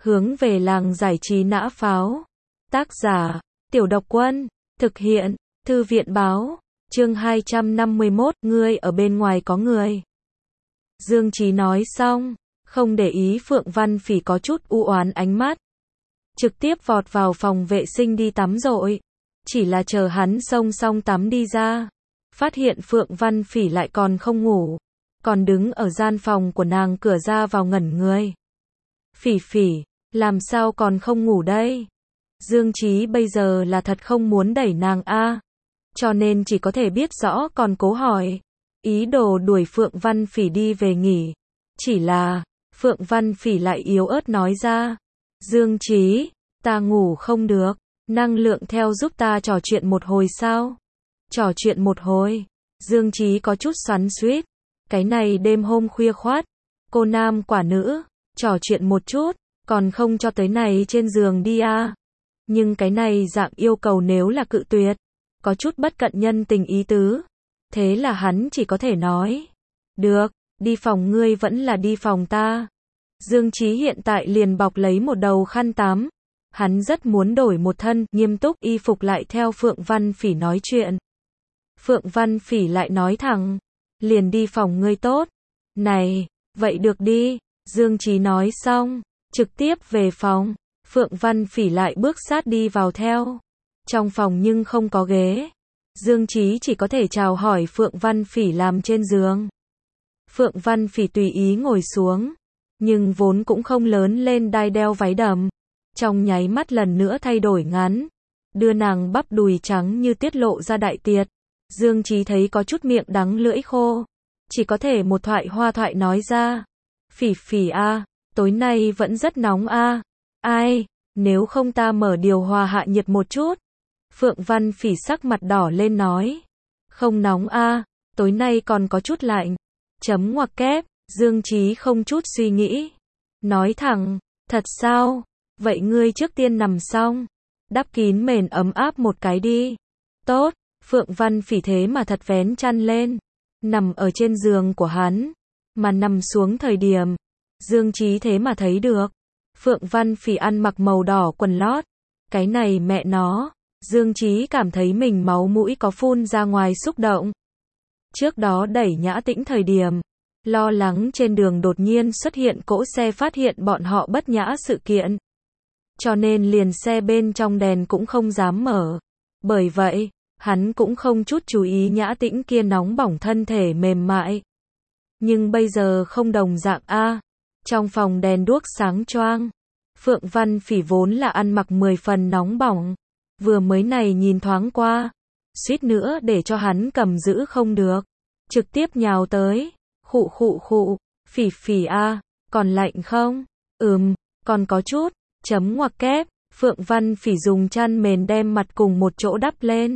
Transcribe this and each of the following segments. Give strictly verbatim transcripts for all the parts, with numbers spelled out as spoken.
Hướng về làng giải trí nã pháo. Tác giả, Tiểu Độc Quân. Thực hiện, Thư viện báo. Chương hai trăm năm mươi mốt, ngươi ở bên ngoài có người. Dương Chí nói xong, không để ý Phượng Văn Phỉ có chút u oán ánh mắt. Trực tiếp vọt vào phòng vệ sinh đi tắm rồi. Chỉ là chờ hắn xông xong tắm đi ra. Phát hiện Phượng Văn Phỉ lại còn không ngủ. Còn đứng ở gian phòng của nàng cửa ra vào ngẩn người. Phỉ Phỉ, làm sao còn không ngủ đây? Dương Chí bây giờ là thật không muốn đẩy nàng a, cho nên chỉ có thể biết rõ còn cố hỏi. Ý đồ đuổi Phượng Văn Phỉ đi về nghỉ. Chỉ là, Phượng Văn Phỉ lại yếu ớt nói ra. Dương Chí, ta ngủ không được, năng lượng theo giúp ta trò chuyện một hồi sao? Trò chuyện một hồi. Dương Chí có chút xoắn xuýt. Cái này đêm hôm khuya khoát, cô nam quả nữ, trò chuyện một chút, còn không cho tới này trên giường đi à. Nhưng cái này dạng yêu cầu nếu là cự tuyệt, có chút bất cận nhân tình ý tứ. Thế là hắn chỉ có thể nói, được, đi phòng ngươi vẫn là đi phòng ta. Dương Chí hiện tại liền bọc lấy một đầu khăn tắm. Hắn rất muốn đổi một thân, nghiêm túc y phục lại theo Phượng Văn Phỉ nói chuyện. Phượng Văn Phỉ lại nói thẳng, liền đi phòng ngươi tốt. Này, vậy được đi. Dương Chí nói xong, trực tiếp về phòng. Phượng Văn Phỉ lại bước sát đi vào theo. Trong phòng nhưng không có ghế. Dương Chí chỉ có thể chào hỏi Phượng Văn Phỉ làm trên giường. Phượng Văn Phỉ tùy ý ngồi xuống, nhưng vốn cũng không lớn lên đai đeo váy đầm. Trong nháy mắt lần nữa thay đổi ngắn, đưa nàng bắp đùi trắng như tiết lộ ra đại tiệt. Dương Chí thấy có chút miệng đắng lưỡi khô, chỉ có thể một thoại hoa thoại nói ra. Phỉ Phỉ a, tối nay vẫn rất nóng a. Ai, nếu không ta mở điều hòa hạ nhiệt một chút. Phượng Văn Phỉ sắc mặt đỏ lên nói. Không nóng a, tối nay còn có chút lạnh. Chấm ngoặc kép, Dương Chí không chút suy nghĩ. Nói thẳng, thật sao? Vậy ngươi trước tiên nằm xong, đắp kín mền ấm áp một cái đi. Tốt, Phượng Văn Phỉ thế mà thật vén chăn lên, nằm ở trên giường của hắn, mà nằm xuống thời điểm, Dương Chí thế mà thấy được. Phượng Văn Phỉ ăn mặc màu đỏ quần lót, cái này mẹ nó, Dương Chí cảm thấy mình máu mũi có phun ra ngoài xúc động. Trước đó đẩy Nhã Tĩnh thời điểm, lo lắng trên đường đột nhiên xuất hiện cỗ xe phát hiện bọn họ bất nhã sự kiện. Cho nên liền xe bên trong đèn cũng không dám mở. Bởi vậy, hắn cũng không chút chú ý Nhã Tĩnh kia nóng bỏng thân thể mềm mại. Nhưng bây giờ không đồng dạng a. Trong phòng đèn đuốc sáng choang. Phượng Văn Phỉ vốn là ăn mặc mười phần nóng bỏng. Vừa mới này nhìn thoáng qua, suýt nữa để cho hắn cầm giữ không được. Trực tiếp nhào tới. Khụ khụ khụ, Phỉ Phỉ a, còn lạnh không? Ừm, còn có chút. Chấm ngoặc kép, Phượng Văn Phỉ dùng chăn mền đem mặt cùng một chỗ đắp lên.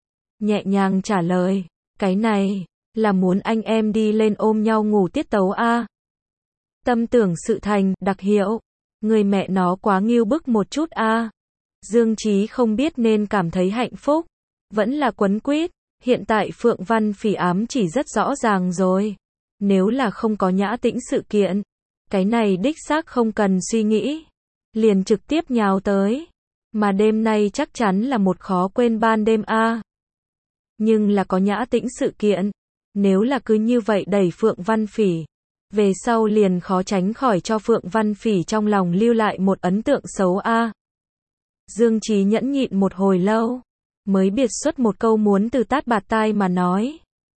Nhẹ nhàng trả lời, cái này, là muốn anh em đi lên ôm nhau ngủ tiết tấu a. Tâm tưởng sự thành, đặc hiệu, người mẹ nó quá nghiêu bức một chút a. Dương Chí không biết nên cảm thấy hạnh phúc, vẫn là quấn quýt. Hiện tại Phượng Văn Phỉ ám chỉ rất rõ ràng rồi. Nếu là không có Nhã Tĩnh sự kiện, cái này đích xác không cần suy nghĩ, liền trực tiếp nhào tới. Mà đêm nay chắc chắn là một khó quên ban đêm a. Nhưng là có Nhã Tĩnh sự kiện, nếu là cứ như vậy đẩy Phượng Văn Phỉ, về sau liền khó tránh khỏi cho Phượng Văn Phỉ trong lòng lưu lại một ấn tượng xấu a. Dương Chí nhẫn nhịn một hồi lâu, mới biệt xuất một câu muốn từ tát bạt tai mà nói.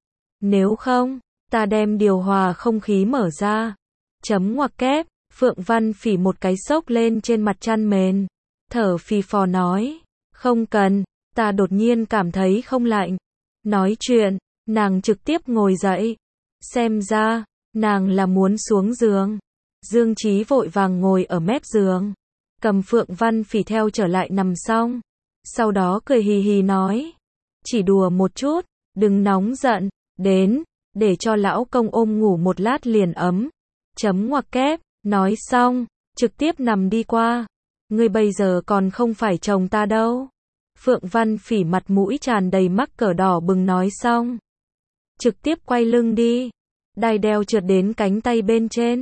Nếu không, ta đem điều hòa không khí mở ra. Chấm ngoặc kép, Phượng Văn Phỉ một cái xốc lên trên mặt chăn mền, thở phì phò nói, không cần, ta đột nhiên cảm thấy không lạnh. Nói chuyện, nàng trực tiếp ngồi dậy, xem ra, nàng là muốn xuống giường. Dương Chí vội vàng ngồi ở mép giường, cầm Phượng Văn Phỉ theo trở lại nằm xong, sau đó cười hì hì nói, chỉ đùa một chút, đừng nóng giận, đến, để cho lão công ôm ngủ một lát liền ấm. Chấm ngoặc kép, nói xong, trực tiếp nằm đi qua. Ngươi bây giờ còn không phải chồng ta đâu. Phượng Văn Phỉ mặt mũi tràn đầy mắc cỡ đỏ bừng nói xong, trực tiếp quay lưng đi, đai đeo trượt đến cánh tay bên trên.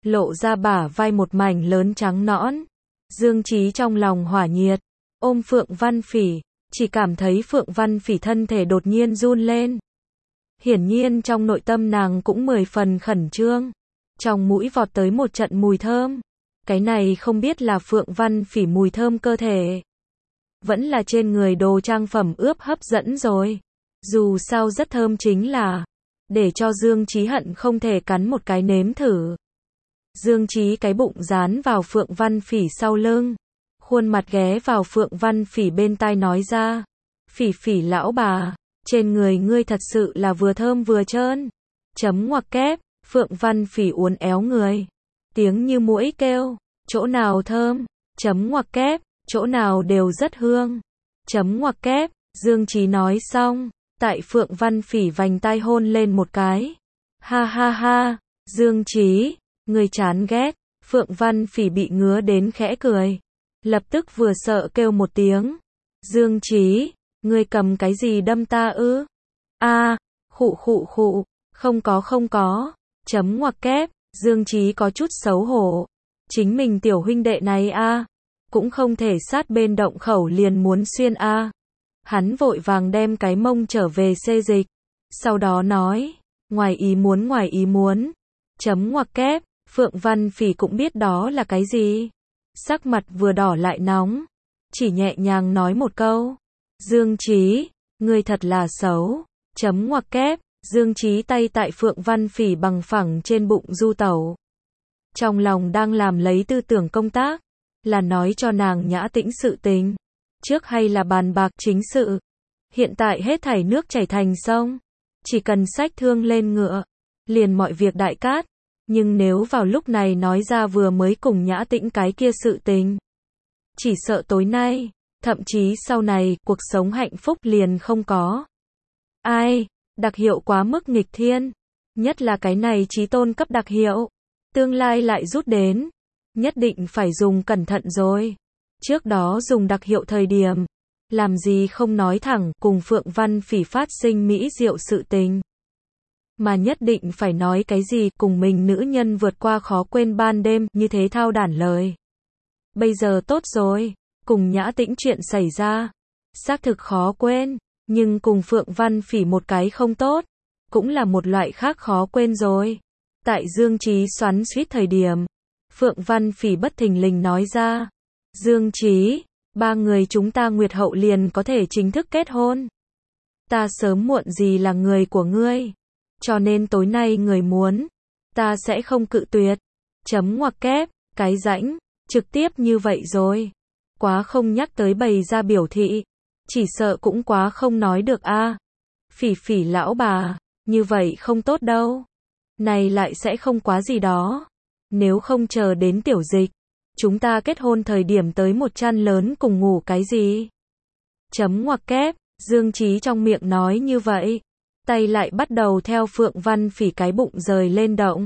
lộ ra bả vai một mảnh lớn trắng nõn. Dương Chí trong lòng hỏa nhiệt, ôm Phượng Văn Phỉ, chỉ cảm thấy Phượng Văn Phỉ thân thể đột nhiên run lên. Hiển nhiên trong nội tâm nàng cũng mười phần khẩn trương, trong mũi vọt tới một trận mùi thơm. Cái này không biết là Phượng Văn Phỉ mùi thơm cơ thể, vẫn là trên người đồ trang phẩm ướp hấp dẫn rồi. Dù sao rất thơm chính là, để cho Dương Chí hận không thể cắn một cái nếm thử. Dương Chí cái bụng dán vào Phượng Văn Phỉ sau lưng, khuôn mặt ghé vào Phượng Văn Phỉ bên tai nói ra, Phỉ Phỉ lão bà, trên người ngươi thật sự là vừa thơm vừa trơn. Chấm ngoặc kép, Phượng Văn Phỉ uốn éo người, tiếng như muỗi kêu, chỗ nào thơm, chấm ngoặc kép, chỗ nào đều rất hương. Chấm ngoặc kép, Dương Chí nói xong, tại Phượng Văn Phỉ vành tai hôn lên một cái. Ha ha ha, Dương Chí, người chán ghét. Phượng Văn Phỉ bị ngứa đến khẽ cười, lập tức vừa sợ kêu một tiếng. Dương Chí, ngươi cầm cái gì đâm ta ư? A, khụ khụ khụ, không có không có. Chấm ngoặc kép, Dương Chí có chút xấu hổ. Chính mình tiểu huynh đệ này a, cũng không thể sát bên động khẩu liền muốn xuyên a. Hắn vội vàng đem cái mông trở về xê dịch, sau đó nói, ngoài ý muốn ngoài ý muốn. Chấm ngoặc kép, Phượng Văn Phỉ cũng biết đó là cái gì. Sắc mặt vừa đỏ lại nóng, chỉ nhẹ nhàng nói một câu, Dương Chí, ngươi thật là xấu. Chấm ngoặc kép, Dương Chí tay tại Phượng Văn Phỉ bằng phẳng trên bụng du tẩu. Trong lòng đang làm lấy tư tưởng công tác, là nói cho nàng nhã tĩnh sự tình, trước hay là bàn bạc chính sự. Hiện tại hết thảy nước chảy thành sông, chỉ cần xách thương lên ngựa, liền mọi việc đại cát. Nhưng nếu vào lúc này nói ra vừa mới cùng nhã tĩnh cái kia sự tình, chỉ sợ tối nay, thậm chí sau này, cuộc sống hạnh phúc liền không có. Ai, đặc hiệu quá mức nghịch thiên, nhất là cái này chí tôn cấp đặc hiệu, tương lai lại rút đến, nhất định phải dùng cẩn thận rồi. Trước đó dùng đặc hiệu thời điểm, làm gì không nói thẳng cùng Phượng Văn Phỉ phát sinh mỹ diệu sự tình, mà nhất định phải nói cái gì cùng mình nữ nhân vượt qua khó quên ban đêm như thế thao đản lời. Bây giờ tốt rồi, cùng nhã tĩnh chuyện xảy ra, xác thực khó quên, nhưng cùng Phượng Văn Phỉ một cái không tốt, cũng là một loại khác khó quên rồi. Tại Dương Chí xoắn xuýt thời điểm, Phượng Văn Phỉ bất thình lình nói ra, Dương Chí, ba người chúng ta nguyệt hậu liền có thể chính thức kết hôn. Ta sớm muộn gì là người của ngươi, cho nên tối nay người muốn, ta sẽ không cự tuyệt. Chấm ngoặc kép, cái rãnh, trực tiếp như vậy rồi. Quá không nhắc tới bày ra biểu thị, chỉ sợ cũng quá không nói được a. À. Phỉ Phỉ lão bà, như vậy không tốt đâu. Này lại sẽ không quá gì đó. Nếu không chờ đến tiểu dịch, chúng ta kết hôn thời điểm tới một chăn lớn cùng ngủ cái gì? Chấm ngoặc kép, Dương Chí trong miệng nói như vậy, tay lại bắt đầu theo Phượng Văn Phỉ cái bụng rời lên động.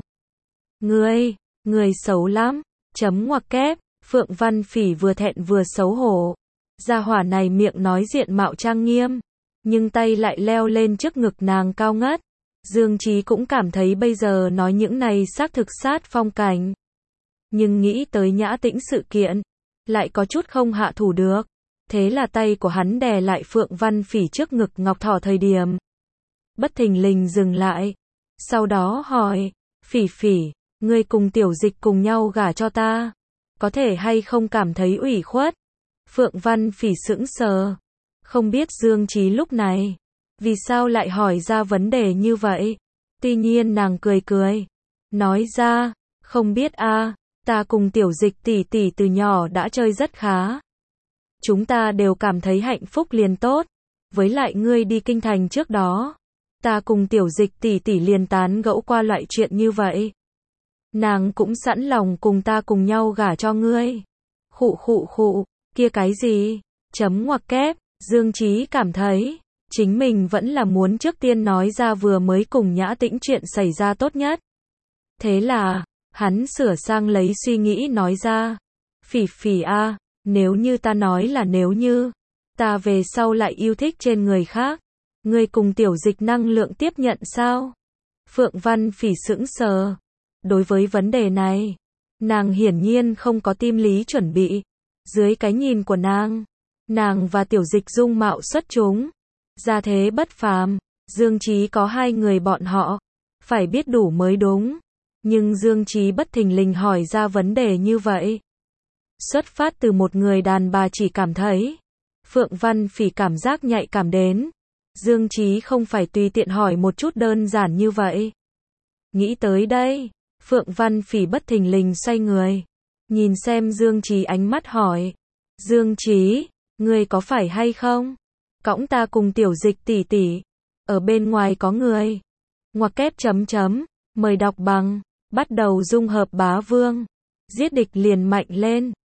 Ngươi, ngươi xấu lắm. Chấm ngoặc kép, Phượng Văn Phỉ vừa thẹn vừa xấu hổ. Gia hỏa này miệng nói diện mạo trang nghiêm, nhưng tay lại leo lên trước ngực nàng cao ngất. Dương Chí cũng cảm thấy bây giờ nói những này xác thực sát phong cảnh. Nhưng nghĩ tới nhã tĩnh sự kiện, lại có chút không hạ thủ được. Thế là tay của hắn đè lại Phượng Văn Phỉ trước ngực ngọc thỏ thời điểm. Bất thình lình dừng lại. Sau đó hỏi, Phỉ Phỉ, ngươi cùng tiểu dịch cùng nhau gả cho ta, có thể hay không cảm thấy ủy khuất? Phượng Văn Phỉ sững sờ, không biết Dương Chí lúc này, vì sao lại hỏi ra vấn đề như vậy. Tuy nhiên nàng cười cười, nói ra, không biết a, à, ta cùng tiểu dịch tỷ tỷ từ nhỏ đã chơi rất khá. Chúng ta đều cảm thấy hạnh phúc liền tốt, với lại ngươi đi kinh thành trước đó, ta cùng tiểu dịch tỷ tỷ liền tán gẫu qua loại chuyện như vậy. Nàng cũng sẵn lòng cùng ta cùng nhau gả cho ngươi. Khụ khụ khụ, kia cái gì? Chấm ngoặc kép, Dương Chí cảm thấy, chính mình vẫn là muốn trước tiên nói ra vừa mới cùng nhã tĩnh chuyện xảy ra tốt nhất. Thế là, hắn sửa sang lấy suy nghĩ nói ra, Phỉ Phỉ a, nếu như ta nói là nếu như, ta về sau lại yêu thích trên người khác, ngươi cùng tiểu dịch năng lượng tiếp nhận sao? Phượng Văn Phỉ sững sờ, đối với vấn đề này, nàng hiển nhiên không có tim lý chuẩn bị. Dưới cái nhìn của nàng, nàng và Tiểu Dịch dung mạo xuất chúng, gia thế bất phàm, Dương Chí có hai người bọn họ, phải biết đủ mới đúng. Nhưng Dương Chí bất thình lình hỏi ra vấn đề như vậy. Xuất phát từ một người đàn bà chỉ cảm thấy, Phượng Văn Phỉ cảm giác nhạy cảm đến. Dương Chí không phải tùy tiện hỏi một chút đơn giản như vậy. Nghĩ tới đây, Phượng Văn Phỉ bất thình lình xoay người, nhìn xem Dương Chí ánh mắt hỏi. Dương Chí, ngươi có phải hay không? Cõng ta cùng Tiểu Dịch tỷ tỷ, ở bên ngoài có người. Ngoặc kép chấm chấm, mời đọc bằng, bắt đầu dung hợp bá vương. Giết địch liền mạnh lên.